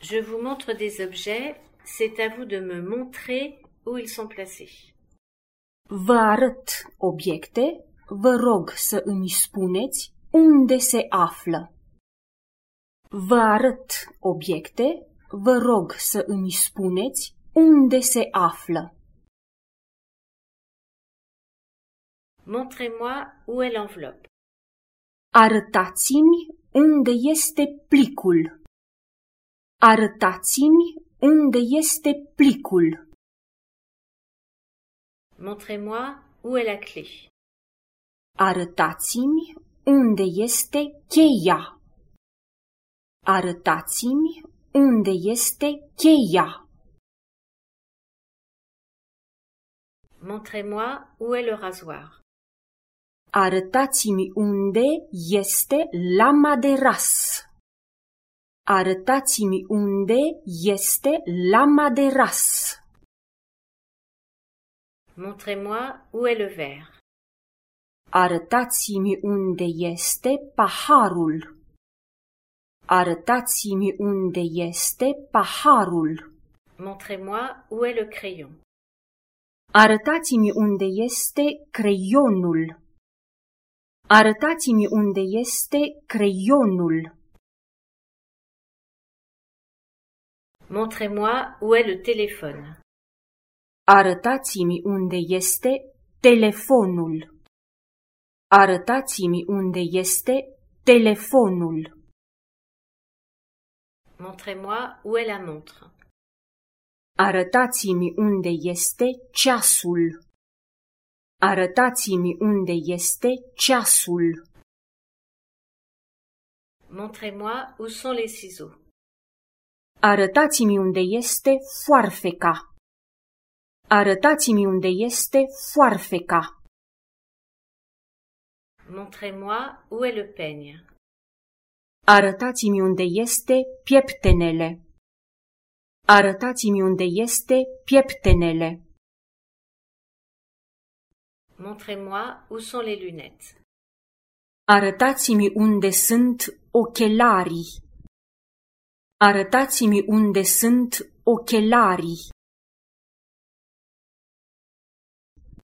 Je vous montre des objets, c'est à vous de me montrer où ils sont placés. Vă arăt obiecte, vă rog să îmi spuneți unde se află. Vă arăt obiecte, vă rog să îmi spuneți unde se află. Montrez-moi où est l'enveloppe. Arătați-mi unde este plicul. Arătați-mi unde este plicul. Montrez-moi où est la clé. Arătați-mi unde este cheia. Arătați-mi unde este cheia. Montrez-moi où est le rasoir. Arătați-mi unde este lama de ras. Arătați-mi unde este lama de ras. Montrez-moi où est le verre. Arătați-mi unde este paharul. Arătați-mi unde este paharul. Montrez-moi où est le crayon. Arătați-mi unde este creionul. Arătați-mi unde este creionul. Montrez-moi où est le téléphone. Arătați-mi unde este telefonul. Arătați-mi unde este telefonul. Montrez-moi où est la montre. Arătați-mi unde este ceasul. Arătați-mi unde este ceasul. Montrez-moi où sont les ciseaux. Arătați-mi unde este foarfeca. Arătați-mi unde este foarfeca. Montrez-moi où est le peigne. Arătați-mi unde este pieptenele. Arătați-mi unde este pieptenele. Montrez-moi où sont les lunettes. Arătați-mi unde sunt ochelarii. Arătați-mi unde sunt ochelarii.